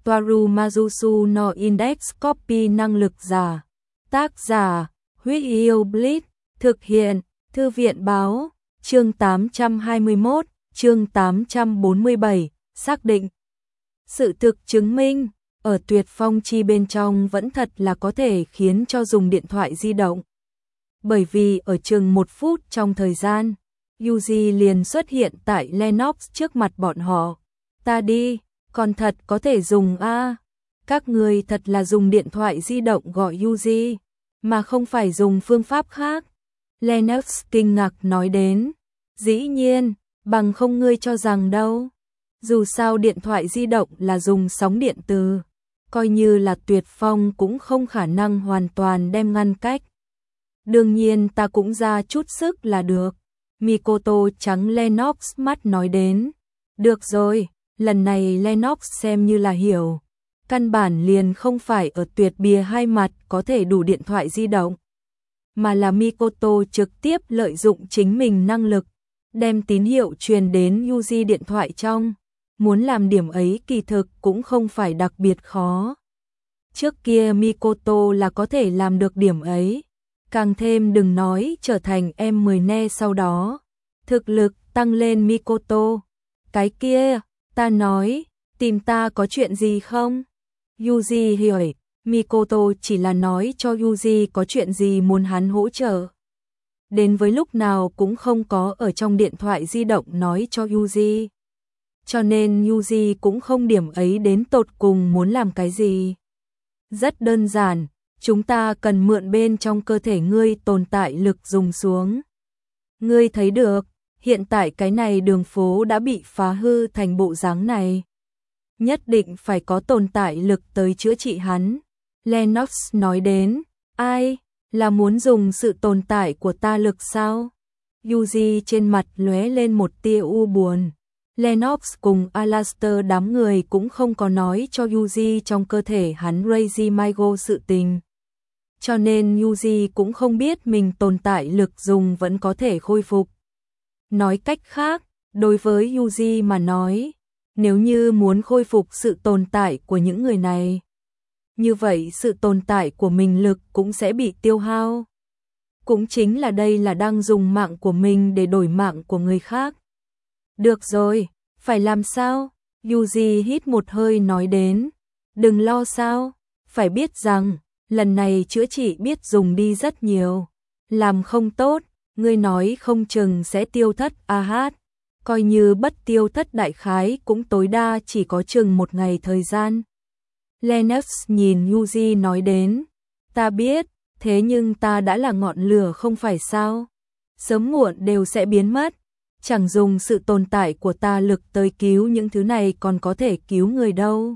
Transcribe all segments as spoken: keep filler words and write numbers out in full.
Toaru Majusu no Index Copy năng lực giả. Tác giả, Huyết Yêu Blitz, thực hiện, Thư viện báo, chương tám trăm hai mươi mốt, chương tám trăm bốn mươi bảy, xác định. Sự thực chứng minh, ở Tuyệt Phong Chi bên trong vẫn thật là có thể khiến cho dùng điện thoại di động. Bởi vì ở chừng một phút trong thời gian, Yuji liền xuất hiện tại Lennox trước mặt bọn họ. Ta đi, còn thật có thể dùng a à. Các người thật là dùng điện thoại di động gọi Yuji, mà không phải dùng phương pháp khác. Lennox kinh ngạc nói đến. Dĩ nhiên, bằng không ngươi cho rằng đâu. Dù sao điện thoại di động là dùng sóng điện từ, coi như là Tuyệt Phong cũng không khả năng hoàn toàn đem ngăn cách. Đương nhiên ta cũng ra chút sức là được. Mikoto trắng Lennox mắt nói đến. Được rồi, lần này Lennox xem như là hiểu. Căn bản liền không phải ở Tuyệt bìa hai mặt có thể đủ điện thoại di động, mà là Mikoto trực tiếp lợi dụng chính mình năng lực, đem tín hiệu truyền đến Yuji điện thoại trong. Muốn làm điểm ấy kỳ thực cũng không phải đặc biệt khó. Trước kia Mikoto là có thể làm được điểm ấy. Càng thêm đừng nói trở thành em mười ne sau đó. Thực lực tăng lên Mikoto. Cái kia, ta nói, tìm ta có chuyện gì không? Yuji hiểu, Mikoto chỉ là nói cho Yuji có chuyện gì muốn hắn hỗ trợ. Đến với lúc nào cũng không có ở trong điện thoại di động nói cho Yuji. Cho nên Yuji cũng không điểm ấy đến tột cùng muốn làm cái gì. Rất đơn giản, chúng ta cần mượn bên trong cơ thể ngươi tồn tại lực dùng xuống. Ngươi thấy được, hiện tại cái này đường phố đã bị phá hư thành bộ dáng này. Nhất định phải có tồn tại lực tới chữa trị hắn. Lennox nói đến, ai, là muốn dùng sự tồn tại của ta lực sao? Yuji trên mặt lóe lên một tia u buồn. Lennox cùng Alastair đám người cũng không có nói cho Yuji trong cơ thể hắn Reiji Maigo sự tình. Cho nên Yuji cũng không biết mình tồn tại lực dùng vẫn có thể khôi phục. Nói cách khác, đối với Yuji mà nói, nếu như muốn khôi phục sự tồn tại của những người này, như vậy sự tồn tại của mình lực cũng sẽ bị tiêu hao. Cũng chính là đây là đang dùng mạng của mình để đổi mạng của người khác. Được rồi, phải làm sao? Yuji hít một hơi nói đến. Đừng lo sao, phải biết rằng, lần này chữa trị biết dùng đi rất nhiều. Làm không tốt, ngươi nói không chừng sẽ tiêu thất a hát. Coi như bất tiêu thất đại khái cũng tối đa chỉ có chừng một ngày thời gian. Lennox nhìn Yuji nói đến. Ta biết, thế nhưng ta đã là ngọn lửa không phải sao? Sớm muộn đều sẽ biến mất. Chẳng dùng sự tồn tại của ta lực tới cứu những thứ này còn có thể cứu người đâu.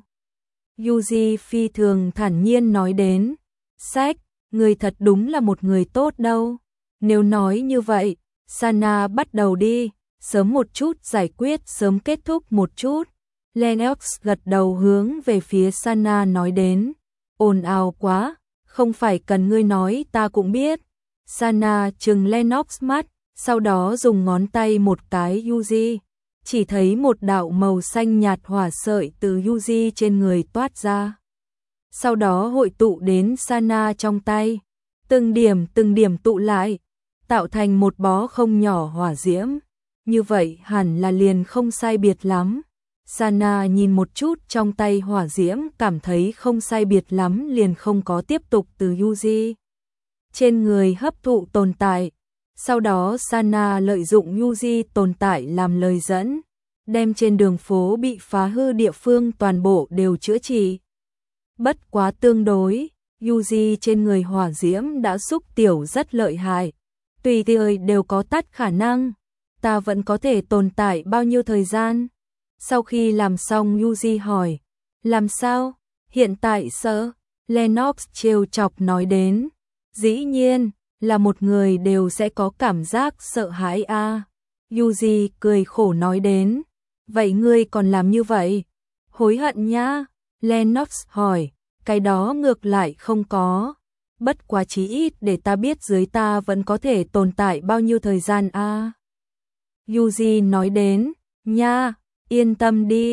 Yuji phi thường thản nhiên nói đến. Sách, người thật đúng là một người tốt đâu. Nếu nói như vậy, Sana bắt đầu đi, sớm một chút giải quyết, sớm kết thúc một chút. Lennox gật đầu hướng về phía Sana nói đến. Ồn ào quá, không phải cần ngươi nói ta cũng biết. Sana trừng Lennox mắt, sau đó dùng ngón tay một cái Yuji. Chỉ thấy một đạo màu xanh nhạt hỏa sợi từ Yuji trên người toát ra. Sau đó hội tụ đến Sana trong tay. Từng điểm từng điểm tụ lại, tạo thành một bó không nhỏ hỏa diễm. Như vậy hẳn là liền không sai biệt lắm. Sana nhìn một chút trong tay hỏa diễm, cảm thấy không sai biệt lắm liền không có tiếp tục từ Yuji trên người hấp thụ tồn tại. Sau đó Sana lợi dụng Yuji tồn tại làm lời dẫn, đem trên đường phố bị phá hư địa phương toàn bộ đều chữa trị. Bất quá tương đối, Yuji trên người hỏa diễm đã xúc tiểu rất lợi hại. Tùy thời đều có tắt khả năng. Ta vẫn có thể tồn tại bao nhiêu thời gian? Sau khi làm xong Yuji hỏi. Làm sao? Hiện tại sợ? Lennox trêu chọc nói đến. Dĩ nhiên, là một người đều sẽ có cảm giác sợ hãi a. À. Yuji cười khổ nói đến. Vậy ngươi còn làm như vậy? Hối hận nhá. Lennox hỏi. Cái đó ngược lại không có. Bất quá chí ít để ta biết dưới ta vẫn có thể tồn tại bao nhiêu thời gian a. À. Yuji nói đến. Nha, yên tâm đi,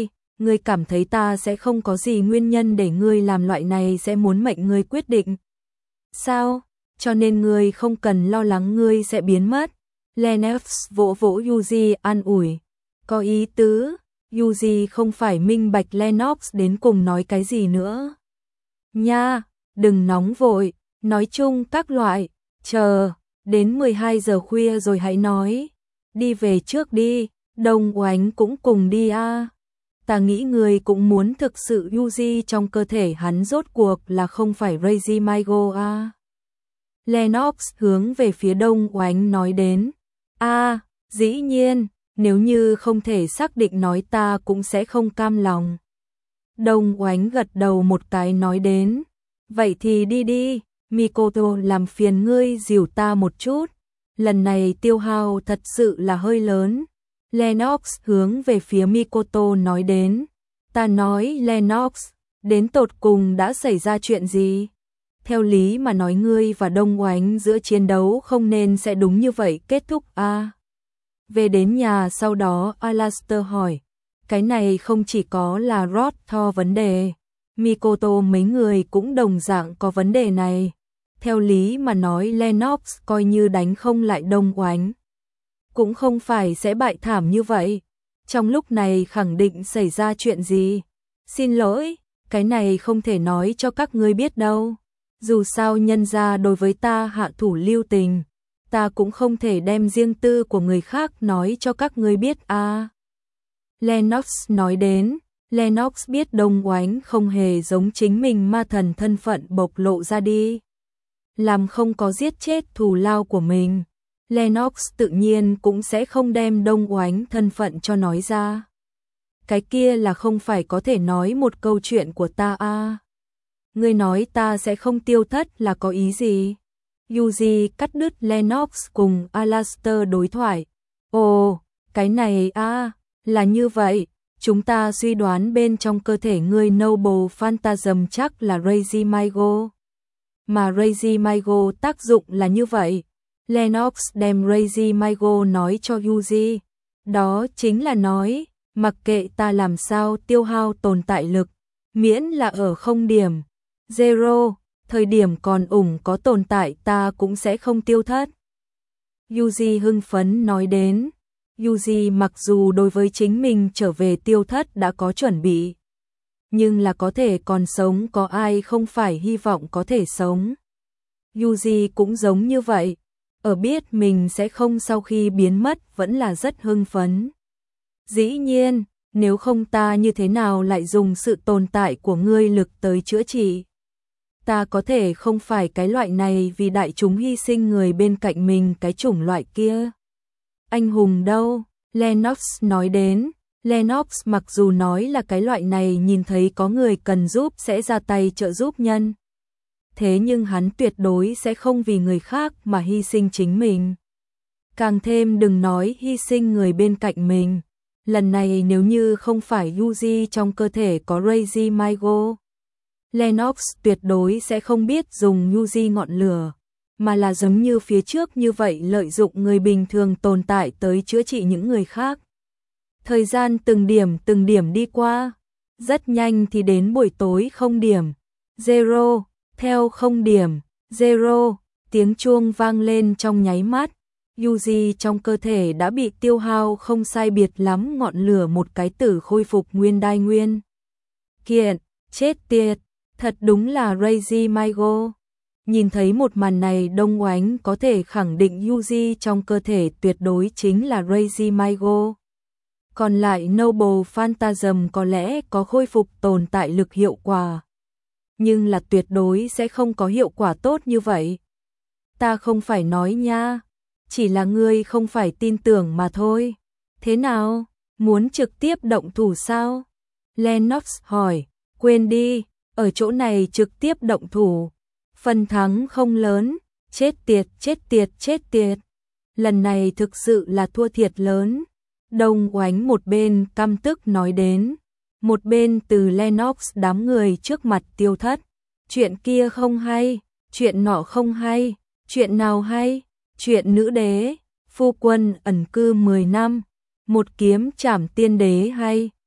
ngươi cảm thấy ta sẽ không có gì nguyên nhân để ngươi làm loại này sẽ muốn mệnh ngươi quyết định. Sao? Cho nên ngươi không cần lo lắng ngươi sẽ biến mất. Lennox vỗ vỗ Yuji an ủi. Có ý tứ, Yuji không phải minh bạch Lennox đến cùng nói cái gì nữa. Nha, đừng nóng vội, nói chung các loại, chờ, đến mười hai giờ khuya rồi hãy nói. Đi về trước đi, Đông Oánh cũng cùng đi a. À. Ta nghĩ người cũng muốn thực sự Yuji trong cơ thể hắn rốt cuộc là không phải Reiji Maigo a. À. Lennox hướng về phía Đông Oánh nói đến. A, à, dĩ nhiên, nếu như không thể xác định nói ta cũng sẽ không cam lòng. Đông Oánh gật đầu một cái nói đến. Vậy thì đi đi, Mikoto làm phiền ngươi dìu ta một chút. Lần này tiêu hao thật sự là hơi lớn. Lennox hướng về phía Mikoto nói đến. Ta nói Lennox, đến tột cùng đã xảy ra chuyện gì? Theo lý mà nói ngươi và Đông Oánh giữa chiến đấu không nên sẽ đúng như vậy kết thúc a. À. Về đến nhà sau đó Alastor hỏi. Cái này không chỉ có là Rod Thor vấn đề. Mikoto mấy người cũng đồng dạng có vấn đề này. Theo lý mà nói Lennox coi như đánh không lại Đông Oánh. Cũng không phải sẽ bại thảm như vậy. Trong lúc này khẳng định xảy ra chuyện gì. Xin lỗi, cái này không thể nói cho các ngươi biết đâu. Dù sao nhân ra đối với ta hạ thủ lưu tình. Ta cũng không thể đem riêng tư của người khác nói cho các ngươi biết a. À. Lennox nói đến. Lennox biết Đông Oánh không hề giống chính mình ma thần thân phận bộc lộ ra đi. Làm không có giết chết thù lao của mình. Lennox tự nhiên cũng sẽ không đem Đông Oánh thân phận cho nói ra. Cái kia là không phải có thể nói một câu chuyện của ta a. À. Ngươi nói ta sẽ không tiêu thất là có ý gì? Yuji cắt đứt Lennox cùng Alastor đối thoại. Ồ, cái này a, à, là như vậy. Chúng ta suy đoán bên trong cơ thể ngươi Noble Phantasm chắc là Reiji Maigo. Mà Reiji Maigo tác dụng là như vậy. Lennox đem Reiji Maigo nói cho Yuji. Đó chính là nói, mặc kệ ta làm sao tiêu hao tồn tại lực, miễn là ở không điểm. Zero, thời điểm còn ủng có tồn tại ta cũng sẽ không tiêu thất. Yuji hưng phấn nói đến. Yuji mặc dù đối với chính mình trở về tiêu thất đã có chuẩn bị. Nhưng là có thể còn sống có ai không phải hy vọng có thể sống. Yuji cũng giống như vậy. Ở biết mình sẽ không sau khi biến mất vẫn là rất hưng phấn. Dĩ nhiên, nếu không ta như thế nào lại dùng sự tồn tại của ngươi lực tới chữa trị. Ta có thể không phải cái loại này vì đại chúng hy sinh người bên cạnh mình cái chủng loại kia. Anh hùng đâu? Lennox nói đến. Lennox mặc dù nói là cái loại này nhìn thấy có người cần giúp sẽ ra tay trợ giúp nhân. Thế nhưng hắn tuyệt đối sẽ không vì người khác mà hy sinh chính mình. Càng thêm đừng nói hy sinh người bên cạnh mình. Lần này nếu như không phải Yuji trong cơ thể có Reiji Maigo, Lennox tuyệt đối sẽ không biết dùng Yuji ngọn lửa, mà là giống như phía trước như vậy lợi dụng người bình thường tồn tại tới chữa trị những người khác. Thời gian từng điểm từng điểm đi qua, rất nhanh thì đến buổi tối không điểm. Zero, theo không điểm, zero, tiếng chuông vang lên trong nháy mắt. Yuji trong cơ thể đã bị tiêu hao không sai biệt lắm ngọn lửa một cái tử khôi phục nguyên đai nguyên. Kiện, chết tiệt, thật đúng là Reiji Maigo. Nhìn thấy một màn này Đông Oánh có thể khẳng định Yuji trong cơ thể tuyệt đối chính là Reiji Maigo. Còn lại Noble Phantasm có lẽ có khôi phục tồn tại lực hiệu quả. Nhưng là tuyệt đối sẽ không có hiệu quả tốt như vậy. Ta không phải nói nha, chỉ là ngươi không phải tin tưởng mà thôi. Thế nào, muốn trực tiếp động thủ sao? Lennox hỏi, quên đi, ở chỗ này trực tiếp động thủ. Phần thắng không lớn, chết tiệt, chết tiệt, chết tiệt. Lần này thực sự là thua thiệt lớn. Đông Oánh một bên căm tức nói đến, một bên từ Lennox đám người trước mặt tiêu thất. Chuyện kia không hay, chuyện nọ không hay, chuyện nào hay, chuyện nữ đế, phu quân ẩn cư mười năm, một kiếm trảm tiên đế hay.